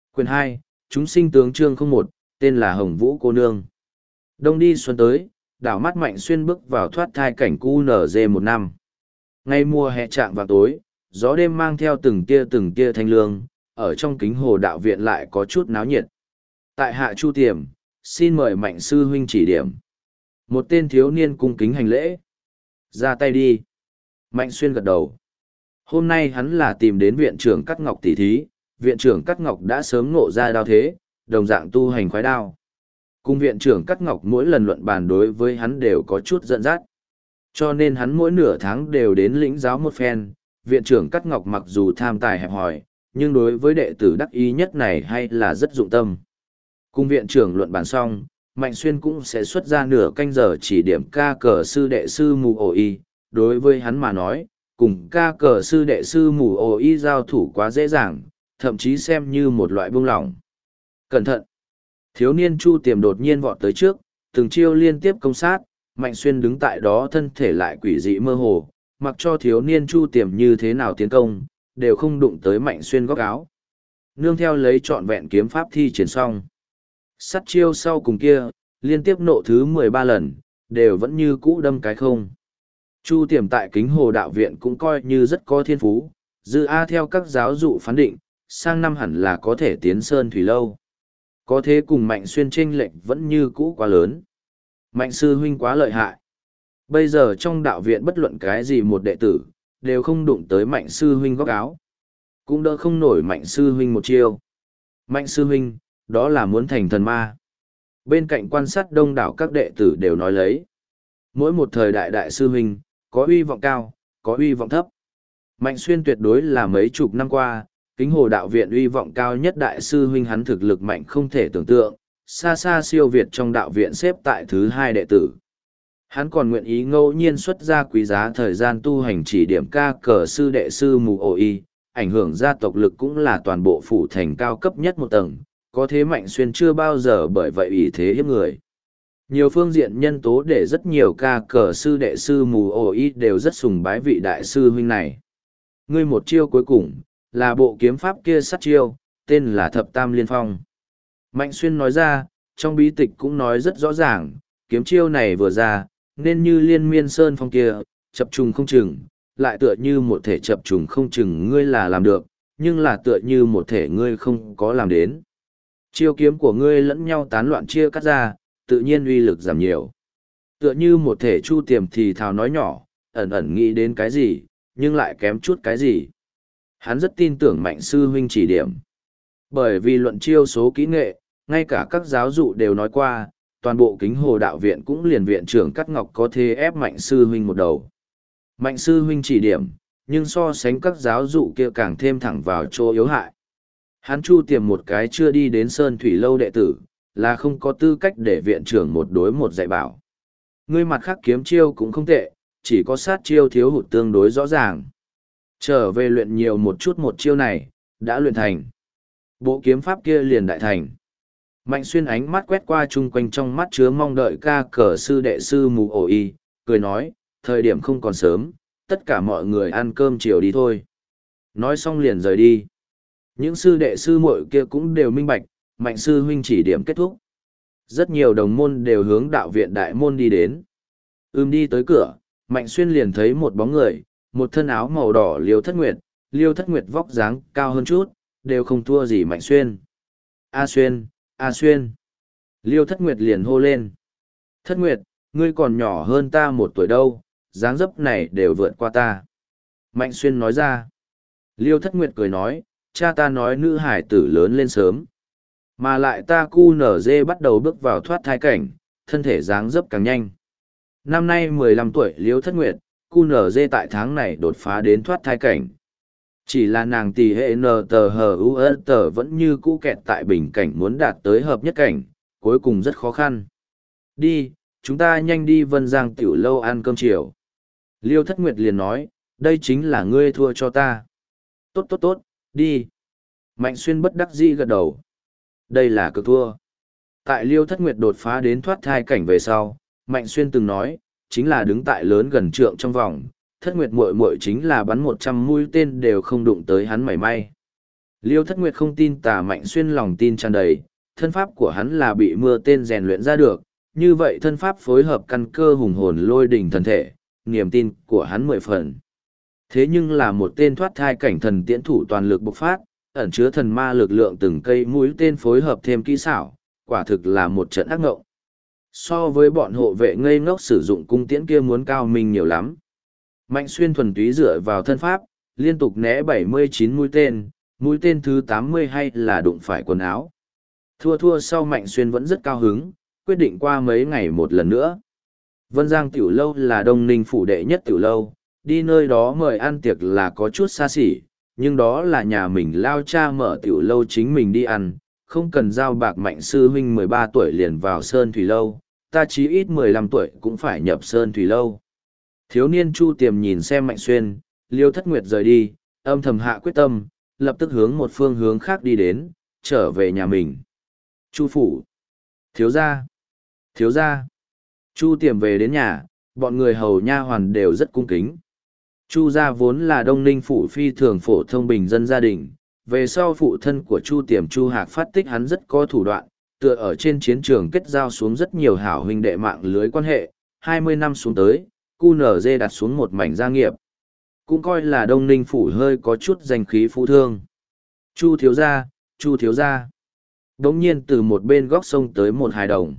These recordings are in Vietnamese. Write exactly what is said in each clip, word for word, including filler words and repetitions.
Quyền hai, chúng sinh tướng chương không một, tên là Hồng Vũ cô nương. Đông đi xuân tới, đảo mắt Mạnh Xuyên bước vào thoát thai cảnh cu nở dê một năm. Ngay mùa hè trạng vào tối, gió đêm mang theo từng tia từng tia thanh lương, ở trong kính hồ đạo viện lại có chút náo nhiệt. Tại hạ Chu Tiềm, xin mời Mạnh sư huynh chỉ điểm. Một tên thiếu niên cung kính hành lễ. Ra tay đi. Mạnh Xuyên gật đầu. Hôm nay hắn là tìm đến viện trưởng Cắt Ngọc tỷ thí, viện trưởng Cắt Ngọc đã sớm ngộ ra đao thế, đồng dạng tu hành khoái đao. Cùng viện trưởng Cắt Ngọc mỗi lần luận bàn đối với hắn đều có chút giận dắt. Cho nên hắn mỗi nửa tháng đều đến lĩnh giáo một phen, viện trưởng Cắt Ngọc mặc dù tham tài hẹp hòi, nhưng đối với đệ tử đắc ý nhất này hay là rất dụng tâm. Cùng viện trưởng luận bàn xong, Mạnh Xuyên cũng sẽ xuất ra nửa canh giờ chỉ điểm ca cờ sư đệ sư mù ổ y. Đối với hắn mà nói, cùng ca cờ sư đệ sư mù ổ y giao thủ quá dễ dàng, thậm chí xem như một loại buông lỏng. Cẩn thận! Thiếu niên Chu Tiềm đột nhiên vọt tới trước, từng chiêu liên tiếp công sát, Mạnh Xuyên đứng tại đó thân thể lại quỷ dị mơ hồ, mặc cho thiếu niên Chu Tiềm như thế nào tiến công, đều không đụng tới Mạnh Xuyên góc áo. Nương theo lấy trọn vẹn kiếm pháp thi triển xong. Sắt chiêu sau cùng kia, liên tiếp nộ thứ mười ba lần, đều vẫn như cũ đâm cái không. Chu Tiềm tại kính hồ đạo viện cũng coi như rất có thiên phú, dư A theo các giáo dụ phán định, sang năm hẳn là có thể tiến sơn thủy lâu. Có thế cùng Mạnh Xuyên chênh lệch vẫn như cũ quá lớn. Mạnh sư huynh quá lợi hại. Bây giờ trong đạo viện bất luận cái gì một đệ tử, đều không đụng tới Mạnh sư huynh góc áo. Cũng đỡ không nổi Mạnh sư huynh một chiêu. Mạnh sư huynh, đó là muốn thành thần ma. Bên cạnh quan sát đông đảo các đệ tử đều nói lấy. Mỗi một thời đại đại sư huynh, có uy vọng cao, có uy vọng thấp. Mạnh Xuyên tuyệt đối là mấy chục năm qua, kính hồ đạo viện uy vọng cao nhất đại sư huynh hắn thực lực mạnh không thể tưởng tượng, xa xa siêu việt trong đạo viện xếp tại thứ hai đệ tử. Hắn còn nguyện ý ngẫu nhiên xuất ra quý giá thời gian tu hành chỉ điểm ca cờ sư đệ sư mù ổ y, ảnh hưởng gia tộc lực cũng là toàn bộ phủ thành cao cấp nhất một tầng, có thế Mạnh Xuyên chưa bao giờ bởi vậy ý thế hiếp người. Nhiều phương diện nhân tố để rất nhiều ca cờ sư đệ sư mù ổ y đều rất sùng bái vị đại sư huynh này. Ngươi một chiêu cuối cùng, là bộ kiếm pháp kia sát chiêu, tên là Thập Tam Liên Phong. Mạnh Xuyên nói ra, trong bí tịch cũng nói rất rõ ràng, kiếm chiêu này vừa ra, nên như liên miên sơn phong kia, chập trùng không chừng, lại tựa như một thể chập trùng không chừng ngươi là làm được, nhưng là tựa như một thể ngươi không có làm đến. Chiêu kiếm của ngươi lẫn nhau tán loạn chia cắt ra, tự nhiên uy lực giảm nhiều. Tựa như một thể Chu Tiềm thì thào nói nhỏ, ẩn ẩn nghĩ đến cái gì, nhưng lại kém chút cái gì. Hắn rất tin tưởng Mạnh sư huynh chỉ điểm. Bởi vì luận chiêu số kỹ nghệ, ngay cả các giáo dụ đều nói qua, toàn bộ kính hồ đạo viện cũng liền viện trưởng Cắt Ngọc có thể ép Mạnh sư huynh một đầu. Mạnh sư huynh chỉ điểm, nhưng so sánh các giáo dụ kia càng thêm thẳng vào chỗ yếu hại. Hắn Chu Tiềm một cái chưa đi đến sơn thủy lâu đệ tử, là không có tư cách để viện trưởng một đối một dạy bảo. Ngươi mặt khác kiếm chiêu cũng không tệ, chỉ có sát chiêu thiếu hụt tương đối rõ ràng. Trở về luyện nhiều một chút một chiêu này, đã luyện thành. Bộ kiếm pháp kia liền đại thành. Mạnh Xuyên ánh mắt quét qua chung quanh trong mắt chứa mong đợi ca cờ sư đệ sư mù ổ y, cười nói, thời điểm không còn sớm, tất cả mọi người ăn cơm chiều đi thôi. Nói xong liền rời đi. Những sư đệ sư muội kia cũng đều minh bạch, Mạnh sư huynh chỉ điểm kết thúc. Rất nhiều đồng môn đều hướng đạo viện đại môn đi đến. Ưm đi tới cửa, Mạnh Xuyên liền thấy một bóng người, một thân áo màu đỏ Liêu Thất Nguyệt, Liêu Thất Nguyệt vóc dáng cao hơn chút, đều không thua gì Mạnh Xuyên. A Xuyên, A Xuyên. Liêu Thất Nguyệt liền hô lên. Thất Nguyệt, ngươi còn nhỏ hơn ta một tuổi đâu, dáng dấp này đều vượt qua ta. Mạnh Xuyên nói ra. Liêu Thất Nguyệt cười nói, cha ta nói nữ hải tử lớn lên sớm. Mà lại ta cu nở dê bắt đầu bước vào thoát thai cảnh, thân thể dáng dấp càng nhanh. Năm nay mười lăm tuổi Liêu Thất Nguyệt, cu nở dê tại tháng này đột phá đến thoát thai cảnh. Chỉ là nàng tỷ hệ nờ tờ hờ u ơ tờ vẫn như cũ kẹt tại bình cảnh muốn đạt tới hợp nhất cảnh, cuối cùng rất khó khăn. Đi, chúng ta nhanh đi Vân Giang tiểu lâu ăn cơm chiều. Liêu Thất Nguyệt liền nói, đây chính là ngươi thua cho ta. Tốt tốt tốt, đi. Mạnh Xuyên bất đắc dĩ gật đầu. Đây là cực thua. Tại Liêu Thất Nguyệt đột phá đến thoát thai cảnh về sau, Mạnh Xuyên từng nói, chính là đứng tại lớn gần trượng trong vòng, Thất Nguyệt muội muội chính là bắn một trăm mũi tên đều không đụng tới hắn mảy may. Liêu Thất Nguyệt không tin Tả Mạnh Xuyên lòng tin tràn đầy, thân pháp của hắn là bị mưa tên rèn luyện ra được, như vậy thân pháp phối hợp căn cơ hùng hồn lôi đỉnh thần thể, niềm tin của hắn mười phần. Thế nhưng là một tên thoát thai cảnh thần tiễn thủ toàn lực bộc phát, ẩn chứa thần ma lực lượng từng cây mũi tên phối hợp thêm kỹ xảo, quả thực là một trận ác ngộng. So với bọn hộ vệ ngây ngốc sử dụng cung tiễn kia muốn cao minh nhiều lắm. Mạnh Xuyên thuần túy dựa vào thân pháp, liên tục né bảy mươi chín mũi tên, mũi tên thứ tám mươi hay là đụng phải quần áo. Thua thua sau Mạnh Xuyên vẫn rất cao hứng, quyết định qua mấy ngày một lần nữa. Vân Giang Tiểu Lâu là Đông Ninh phủ đệ nhất Tiểu Lâu, đi nơi đó mời ăn tiệc là có chút xa xỉ, nhưng đó là nhà mình lao cha mở Tiểu Lâu chính mình đi ăn, không cần giao bạc. Mạnh sư huynh mười ba tuổi liền vào Sơn Thủy Lâu, ta chí ít mười lăm tuổi cũng phải nhập Sơn Thủy Lâu. Thiếu niên Chu Tiềm nhìn xem Mạnh Xuyên, Liêu Thất Nguyệt rời đi, âm thầm hạ quyết tâm, lập tức hướng một phương hướng khác đi đến, trở về nhà mình. Chu phủ. Thiếu gia. Thiếu gia. Chu Tiềm về đến nhà, bọn người hầu nha hoàn đều rất cung kính. Chu gia vốn là Đông Ninh phủ phi thường phổ thông bình dân gia đình, về sau phụ thân của Chu Tiềm Chu Hạc phát tích hắn rất có thủ đoạn, tựa ở trên chiến trường kết giao xuống rất nhiều hảo huynh đệ mạng lưới quan hệ, hai mươi năm xuống tới, cu nở dê đặt xuống một mảnh gia nghiệp. Cũng coi là Đông Ninh phủ hơi có chút danh khí phú thương. Chu thiếu gia, Chu thiếu gia. Đống nhiên từ một bên góc sông tới một hài đồng.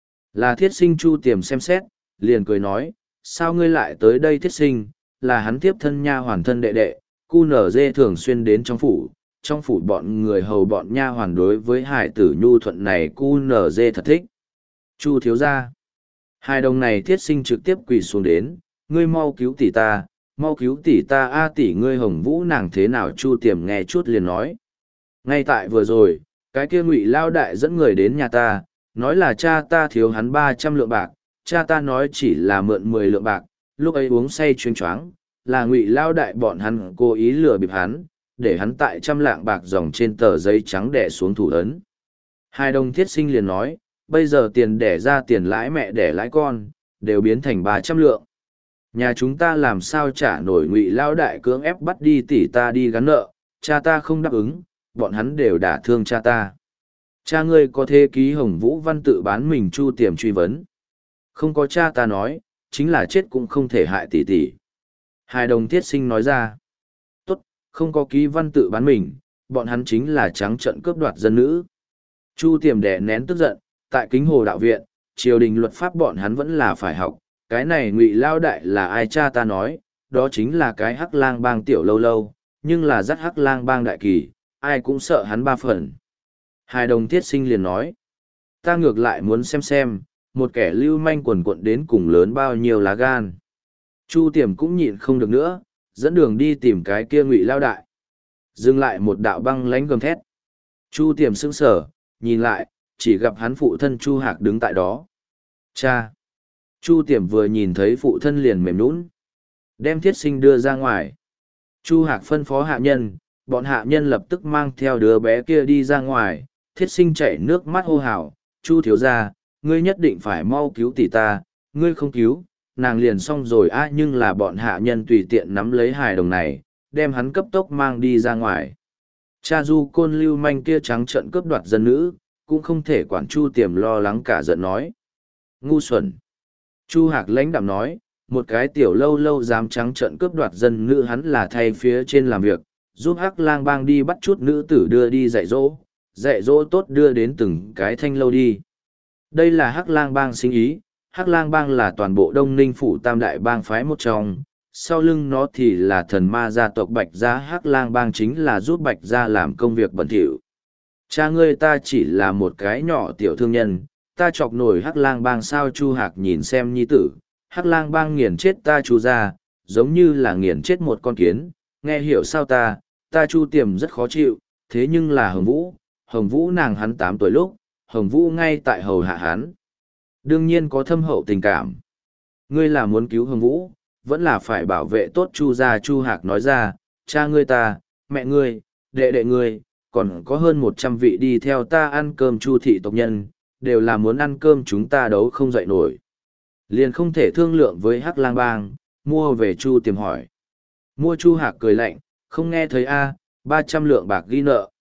Là Thiết Sinh. Chu Tiềm xem xét, liền cười nói, sao ngươi lại tới đây Thiết Sinh, là hắn tiếp thân nha hoàn thân đệ đệ, cu nở dê thường xuyên đến trong phủ, trong phủ bọn người hầu bọn nha hoàn đối với hải tử nhu thuận này cu nở dê thật thích. Chu thiếu gia. Hai đồng này Thiết Sinh trực tiếp quỳ xuống đến, ngươi mau cứu tỷ ta, mau cứu tỷ ta a tỷ ngươi Hồng Vũ nàng thế nào. Chu Tiềm nghe chút liền nói. Ngay tại vừa rồi, cái kia Ngụy lao đại dẫn người đến nhà ta, nói là cha ta thiếu hắn ba trăm lượng bạc, cha ta nói chỉ là mượn mười lượng bạc, lúc ấy uống say chuyên choáng, là Ngụy lao đại bọn hắn cố ý lừa bịp hắn, để hắn tại trăm lạng bạc dòng trên tờ giấy trắng đẻ xuống thủ ấn. Hai đồng Thiết Sinh liền nói, bây giờ tiền đẻ ra tiền lãi mẹ đẻ lãi con, đều biến thành ba trăm lượng. Nhà chúng ta làm sao trả nổi. Ngụy lao đại cưỡng ép bắt đi tỷ ta đi gắn nợ, cha ta không đáp ứng, bọn hắn đều đả thương cha ta. Cha ngươi có thế ký Hồng Vũ văn tự bán mình. Chu Tiềm truy vấn. Không có, cha ta nói, chính là chết cũng không thể hại tỷ tỷ. Hai đồng Thiết Sinh nói ra. Tốt, không có ký văn tự bán mình, bọn hắn chính là trắng trợn cướp đoạt dân nữ. Chu Tiềm đè nén tức giận, tại Kính Hồ đạo viện, triều đình luật pháp bọn hắn vẫn là phải học. Cái này Ngụy lao đại là ai? Cha ta nói, đó chính là cái Hắc Lang bang tiểu lâu lâu, nhưng là dắt Hắc Lang bang đại kỳ, ai cũng sợ hắn ba phần. Hai đồng Thiết Sinh liền nói, ta ngược lại muốn xem xem, một kẻ lưu manh quần quận đến cùng lớn bao nhiêu lá gan. Chu Tiềm cũng nhịn không được nữa, dẫn đường đi tìm cái kia Ngụy lao đại. Dừng lại một đạo băng lãnh gầm thét. Chu Tiềm sững sờ, nhìn lại, chỉ gặp hắn phụ thân Chu Hạc đứng tại đó. Cha! Chu Tiềm vừa nhìn thấy phụ thân liền mềm nhũn, đem Thiết Sinh đưa ra ngoài. Chu Hạc phân phó hạ nhân, bọn hạ nhân lập tức mang theo đứa bé kia đi ra ngoài. Thiết Sinh chảy nước mắt hô hào, Chu thiếu gia, ngươi nhất định phải mau cứu tỷ ta, ngươi không cứu, nàng liền xong rồi a. Nhưng là bọn hạ nhân tùy tiện nắm lấy hài đồng này, đem hắn cấp tốc mang đi ra ngoài. Cha du côn lưu manh kia trắng trợn cướp đoạt dân nữ, cũng không thể quản. Chu Tiềm lo lắng cả giận nói. Ngu xuẩn. Chu Hạc lãnh đạm nói, một cái tiểu lâu lâu dám trắng trợn cướp đoạt dân nữ, hắn là thay phía trên làm việc, giúp Hắc Lang bang đi bắt chút nữ tử đưa đi dạy dỗ, dạy dỗ tốt đưa đến từng cái thanh lâu đi. Đây là Hắc Lang bang sinh ý, Hắc Lang bang là toàn bộ Đông Ninh phủ tam đại bang phái một trong, sau lưng nó thì là thần ma gia tộc Bạch Gia. Hắc Lang bang chính là giúp Bạch Gia làm công việc bẩn thỉu. Cha ngươi ta chỉ là một cái nhỏ tiểu thương nhân, ta chọc nổi Hắc Lang bang sao? Chu Hạc nhìn xem nhi tử, Hắc Lang bang nghiền chết ta Chu gia, giống như là nghiền chết một con kiến, nghe hiểu sao? Ta, ta Chu Tiềm rất khó chịu, thế nhưng là Hồng Vũ, Hồng Vũ nàng hắn tám tuổi lúc, Hồng Vũ ngay tại hầu hạ hắn. Đương nhiên có thâm hậu tình cảm. Ngươi là muốn cứu Hồng Vũ, vẫn là phải bảo vệ tốt Chu gia. Chu Hạc nói ra, cha ngươi ta, mẹ ngươi, đệ đệ ngươi, còn có hơn một trăm vị đi theo ta ăn cơm Chu thị tộc nhân, đều là muốn ăn cơm, chúng ta đấu không dậy nổi. Liền không thể thương lượng với Hắc Lang bang, mua về? Chu Tiềm hỏi. Mua? Chu Hạc cười lạnh, không nghe thấy a, ba trăm lượng bạc ghi nợ.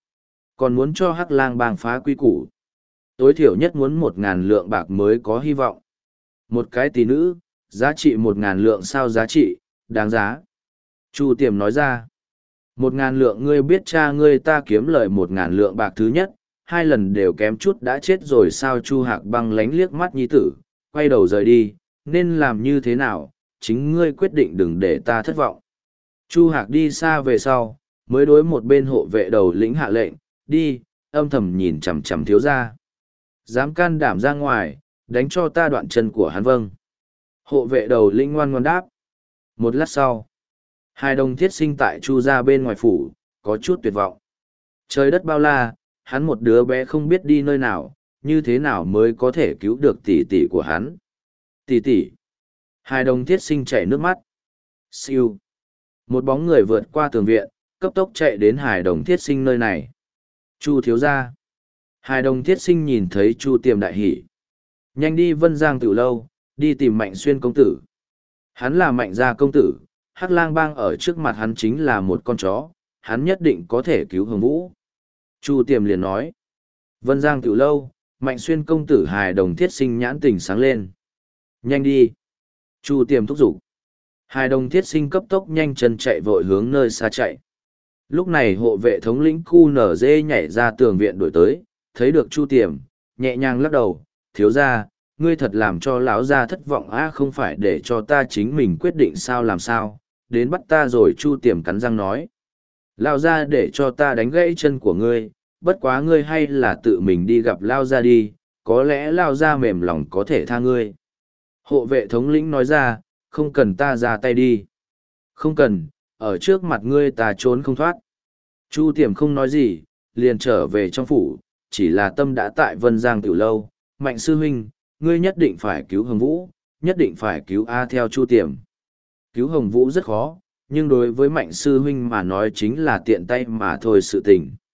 còn muốn cho Hắc Lang bang phá quy củ. Tối thiểu nhất muốn một ngàn lượng bạc mới có hy vọng. Một cái tỷ nữ, giá trị một ngàn lượng sao giá trị, đáng giá. Chu Tiềm nói ra, một ngàn lượng ngươi biết cha ngươi ta kiếm lời một ngàn lượng bạc thứ nhất, hai lần đều kém chút đã chết rồi sao. Chu Hạc băng lánh liếc mắt nhi tử, quay đầu rời đi, nên làm như thế nào, chính ngươi quyết định đừng để ta thất vọng. Chu Hạc đi xa về sau, mới đối một bên hộ vệ đầu lĩnh hạ lệnh, đi, âm thầm nhìn chằm chằm thiếu gia. Dám can đảm ra ngoài, đánh cho ta đoạn chân của hắn. Vâng. Hộ vệ đầu lĩnh ngoan ngoan đáp. Một lát sau, hai đồng thiết sinh tại Chu gia bên ngoài phủ, có chút tuyệt vọng. Trời đất bao la, hắn một đứa bé không biết đi nơi nào, như thế nào mới có thể cứu được tỷ tỷ của hắn. Tỷ tỷ. Hai đồng thiết sinh chảy nước mắt. Siêu. Một bóng người vượt qua tường viện, cấp tốc chạy đến Hải Đồng Thiết Sinh nơi này. Chu thiếu gia. Hải Đồng Thiết Sinh nhìn thấy Chu Tiềm đại hỉ. Nhanh đi Vân Giang Tiểu lâu, đi tìm Mạnh Xuyên công tử. Hắn là Mạnh gia công tử, Hắc Lang bang ở trước mặt hắn chính là một con chó, hắn nhất định có thể cứu Hồng Vũ. Chu Tiềm liền nói. Vân Giang Tiểu lâu, Mạnh Xuyên công tử. Hải Đồng Thiết Sinh nhãn tỉnh sáng lên. Nhanh đi. Chu Tiềm thúc giục. Hai đồng thiết sinh cấp tốc nhanh chân chạy vội hướng nơi xa chạy. Lúc này hộ vệ thống lĩnh Q N D nhảy ra tường viện đuổi tới, thấy được Chu Tiềm, nhẹ nhàng lắc đầu, thiếu gia, ngươi thật làm cho lão gia thất vọng á. Không phải để cho ta chính mình quyết định sao làm sao, đến bắt ta rồi. Chu Tiềm cắn răng nói. Lão gia để cho ta đánh gãy chân của ngươi, bất quá ngươi hay là tự mình đi gặp Lão gia đi, có lẽ Lão gia mềm lòng có thể tha ngươi. Hộ vệ thống lĩnh nói ra, không cần ta ra tay đi. Không cần, ở trước mặt ngươi ta trốn không thoát. Chu Tiềm không nói gì, liền trở về trong phủ, chỉ là tâm đã tại Vân Giang Tiểu lâu. Mạnh sư huynh, ngươi nhất định phải cứu Hồng Vũ, nhất định phải cứu A. Theo Chu Tiềm. Cứu Hồng Vũ rất khó, nhưng đối với Mạnh sư huynh mà nói chính là tiện tay mà thôi sự tình.